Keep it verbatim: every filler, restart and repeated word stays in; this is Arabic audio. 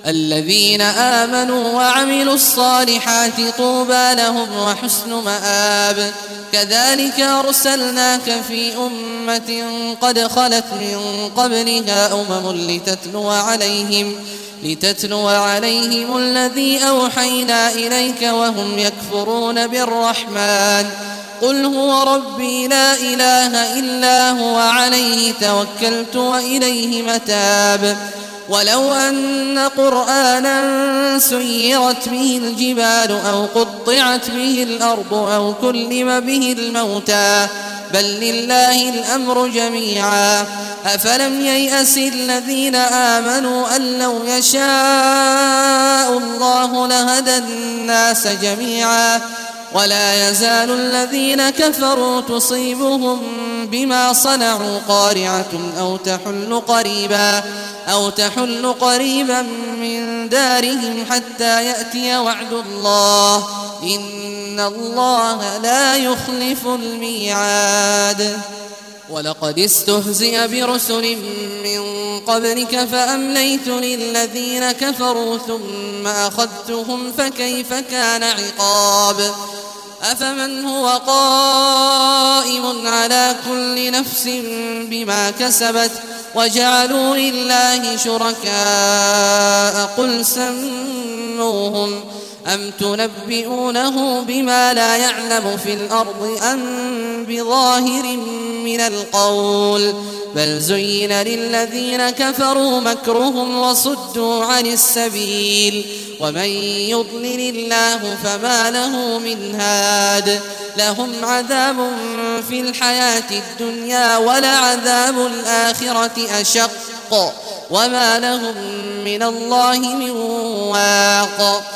الذين آمنوا وعملوا الصالحات طوبى لهم وحسن مآب. كذلك أرسلناك في أمة قد خلت من قبلها أمم لتتلو عليهم لتتلو عليهم الذي أوحينا إليك وهم يكفرون بالرحمن. قل هو ربي لا إله إلا هو عليه توكلت وإليه متاب. ولو أن قرآنا سيرت به الجبال أو قطعت به الأرض أو كلم به الموتى بل لله الأمر جميعا. أفلم ييأس الذين آمنوا أن لو يشاء الله لهدى الناس جميعا. ولا يزال الذين كفروا تصيبهم بما صنعوا قارعة أو تحل قريبا أو تحل قريبا من دارهم حتى يأتي وعد الله إن الله لا يخلف الميعاد. ولقد استهزئ برسل من قبلك فأمليت للذين كفروا ثم أخذتهم فكيف كان عقاب. أفمن هو قائم على كل نفس بما كسبت وجعلوا لله شركاء قل سموهم أم تنبئونه بما لا يعلم في الأرض أم بظاهر من القول بل زين للذين كفروا مكرهم وصدوا عن السبيل ومن يضلل الله فما له من هاد. لهم عذاب في الحياة الدنيا ولعذاب الآخرة أشق وما لهم من الله من واق.